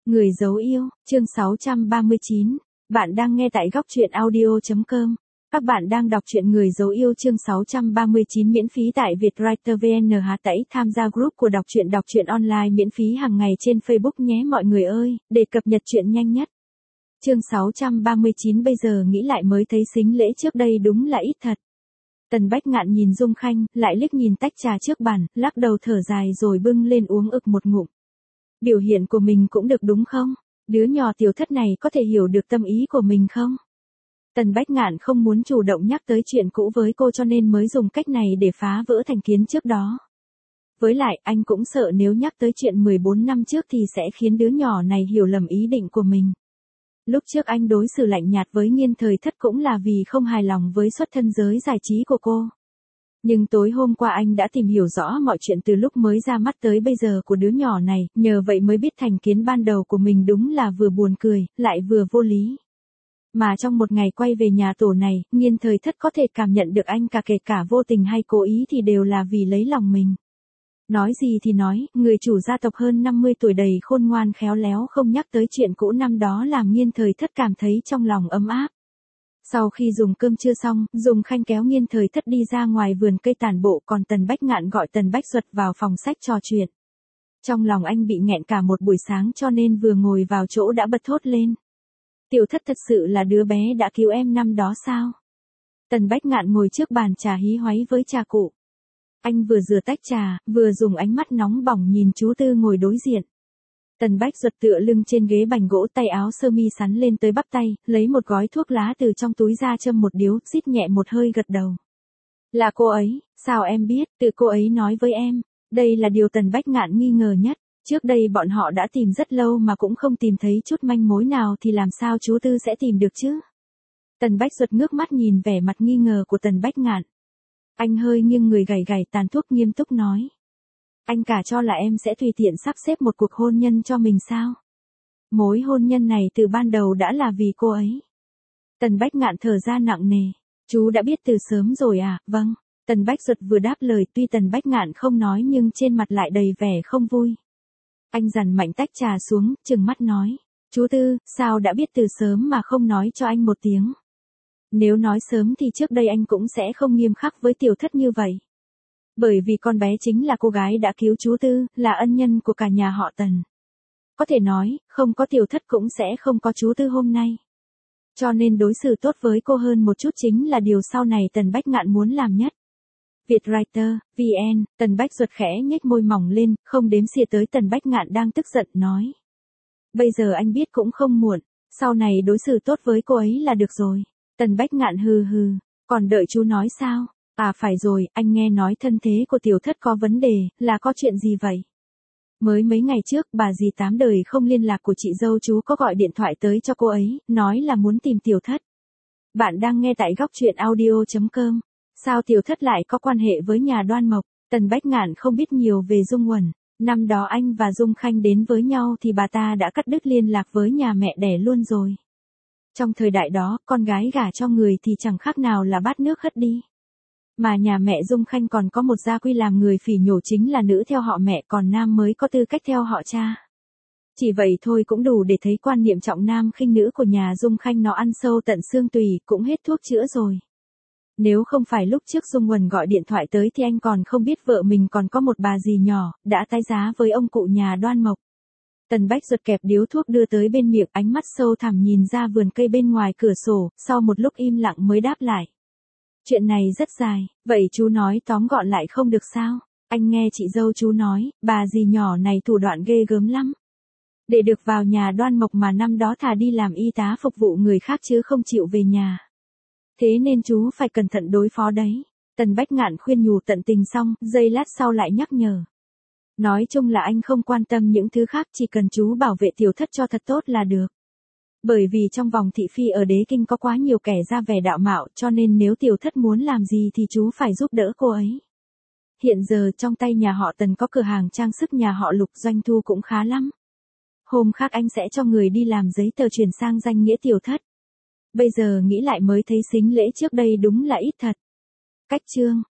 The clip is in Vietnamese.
Người dấu yêu, chương 639. Bạn đang nghe tại góc truyện audio.com. Các bạn đang đọc truyện Người dấu yêu chương 639 miễn phí tại Vietwriter VN. Tẩy tham gia group của đọc truyện online miễn phí hàng ngày trên Facebook nhé mọi người ơi, để cập nhật truyện nhanh nhất. Chương 639 bây giờ nghĩ lại mới thấy sính lễ trước đây đúng là ít thật. Tần Bách Ngạn nhìn Dung Khanh, lại liếc nhìn tách trà trước bàn, lắc đầu thở dài rồi bưng lên uống ực một ngụm. Biểu hiện của mình cũng được đúng không? Đứa nhỏ tiểu thất này có thể hiểu được tâm ý của mình không? Tần Bách Ngạn không muốn chủ động nhắc tới chuyện cũ với cô cho nên mới dùng cách này để phá vỡ thành kiến trước đó. Với lại anh cũng sợ nếu nhắc tới chuyện 14 năm trước thì sẽ khiến đứa nhỏ này hiểu lầm ý định của mình. Lúc trước anh đối xử lạnh nhạt với Nghiên Thời Thất cũng là vì không hài lòng với xuất thân giới giải trí của cô. Nhưng tối hôm qua anh đã tìm hiểu rõ mọi chuyện từ lúc mới ra mắt tới bây giờ của đứa nhỏ này, nhờ vậy mới biết thành kiến ban đầu của mình đúng là vừa buồn cười, lại vừa vô lý. Mà trong một ngày quay về nhà tổ này, Nghiên Thời Thất có thể cảm nhận được anh kể cả vô tình hay cố ý thì đều là vì lấy lòng mình. Nói gì thì nói, người chủ gia tộc hơn 50 tuổi đầy khôn ngoan khéo léo không nhắc tới chuyện cũ năm đó làm Nghiên Thời Thất cảm thấy trong lòng ấm áp. Sau khi dùng cơm trưa xong, Dung Khanh kéo Nghiên Thời Thất đi ra ngoài vườn cây tản bộ, còn Tần Bách Ngạn gọi Tần Bách Duật vào phòng sách trò chuyện. Trong lòng anh bị nghẹn cả một buổi sáng cho nên vừa ngồi vào chỗ đã bật thốt lên. Tiểu Thất thật sự là đứa bé đã cứu em năm đó sao? Tần Bách Ngạn ngồi trước bàn trà hí hoáy với trà cụ. Anh vừa rửa tách trà, vừa dùng ánh mắt nóng bỏng nhìn chú Tư ngồi đối diện. Tần Bách Duật tựa lưng trên ghế bành gỗ, tay áo sơ mi sắn lên tới bắp tay, lấy một gói thuốc lá từ trong túi ra châm một điếu, rít nhẹ một hơi gật đầu. Là cô ấy, sao em biết, tự cô ấy nói với em. Đây là điều Tần Bách Ngạn nghi ngờ nhất. Trước đây bọn họ đã tìm rất lâu mà cũng không tìm thấy chút manh mối nào thì làm sao chú Tư sẽ tìm được chứ? Tần Bách Duật ngước mắt nhìn vẻ mặt nghi ngờ của Tần Bách Ngạn. Anh hơi nghiêng người gảy gảy tàn thuốc nghiêm túc nói. Anh cả cho là em sẽ tùy tiện sắp xếp một cuộc hôn nhân cho mình sao? Mối hôn nhân này từ ban đầu đã là vì cô ấy. Tần Bách Ngạn thở ra nặng nề. Chú đã biết từ sớm rồi à? Vâng. Tần Bách Duật vừa đáp lời, tuy Tần Bách Ngạn không nói nhưng trên mặt lại đầy vẻ không vui. Anh dằn mạnh tách trà xuống, trừng mắt nói. Chú Tư, sao đã biết từ sớm mà không nói cho anh một tiếng? Nếu nói sớm thì trước đây anh cũng sẽ không nghiêm khắc với Tiểu Thất như vậy. Bởi vì con bé chính là cô gái đã cứu chú Tư, là ân nhân của cả nhà họ Tần. Có thể nói, không có Tiểu Thất cũng sẽ không có chú Tư hôm nay. Cho nên đối xử tốt với cô hơn một chút chính là điều sau này Tần Bách Ngạn muốn làm nhất. Vietwriter, VN, Tần Bách Duật khẽ nhếch môi mỏng lên, không đếm xỉa tới Tần Bách Ngạn đang tức giận, nói. Bây giờ anh biết cũng không muộn, sau này đối xử tốt với cô ấy là được rồi. Tần Bách Ngạn hừ hừ, còn đợi chú nói sao? À phải rồi, anh nghe nói thân thế của Tiểu Thất có vấn đề, là có chuyện gì vậy? Mới mấy ngày trước, bà dì 8 đời không liên lạc của chị dâu chú có gọi điện thoại tới cho cô ấy, nói là muốn tìm Tiểu Thất. Bạn đang nghe tại góc truyện audio.com. Sao Tiểu Thất lại có quan hệ với nhà Đoan Mộc? Tần Bách Ngạn không biết nhiều về Dung Uẩn. Năm đó anh và Dung Khanh đến với nhau thì bà ta đã cắt đứt liên lạc với nhà mẹ đẻ luôn rồi. Trong thời đại đó, con gái gả cho người thì chẳng khác nào là bát nước hất đi. Mà nhà mẹ Dung Khanh còn có một gia quy làm người phỉ nhổ chính là nữ theo họ mẹ còn nam mới có tư cách theo họ cha. Chỉ vậy thôi cũng đủ để thấy quan niệm trọng nam khinh nữ của nhà Dung Khanh nó ăn sâu tận xương tủy, cũng hết thuốc chữa rồi. Nếu không phải lúc trước Dung Uẩn gọi điện thoại tới thì anh còn không biết vợ mình còn có một bà dì nhỏ, đã tái giá với ông cụ nhà Đoan Mộc. Tần Bách Duật kẹp điếu thuốc đưa tới bên miệng, ánh mắt sâu thẳm nhìn ra vườn cây bên ngoài cửa sổ, sau một lúc im lặng mới đáp lại. Chuyện này rất dài, vậy chú nói tóm gọn lại không được sao? Anh nghe chị dâu chú nói, bà dì nhỏ này thủ đoạn ghê gớm lắm. Để được vào nhà Đoan Mộc mà năm đó thà đi làm y tá phục vụ người khác chứ không chịu về nhà. Thế nên chú phải cẩn thận đối phó đấy. Tần Bách Ngạn khuyên nhủ tận tình xong, giây lát sau lại nhắc nhở. Nói chung là anh không quan tâm những thứ khác, chỉ cần chú bảo vệ Tiểu Thất cho thật tốt là được. Bởi vì trong vòng thị phi ở Đế Kinh có quá nhiều kẻ ra vẻ đạo mạo, cho nên nếu Tiểu Thất muốn làm gì thì chú phải giúp đỡ cô ấy. Hiện giờ trong tay nhà họ Tần có cửa hàng trang sức nhà họ Lục, doanh thu cũng khá lắm. Hôm khác anh sẽ cho người đi làm giấy tờ chuyển sang danh nghĩa Tiểu Thất. Bây giờ nghĩ lại mới thấy sính lễ trước đây đúng là ít thật. Cách chương.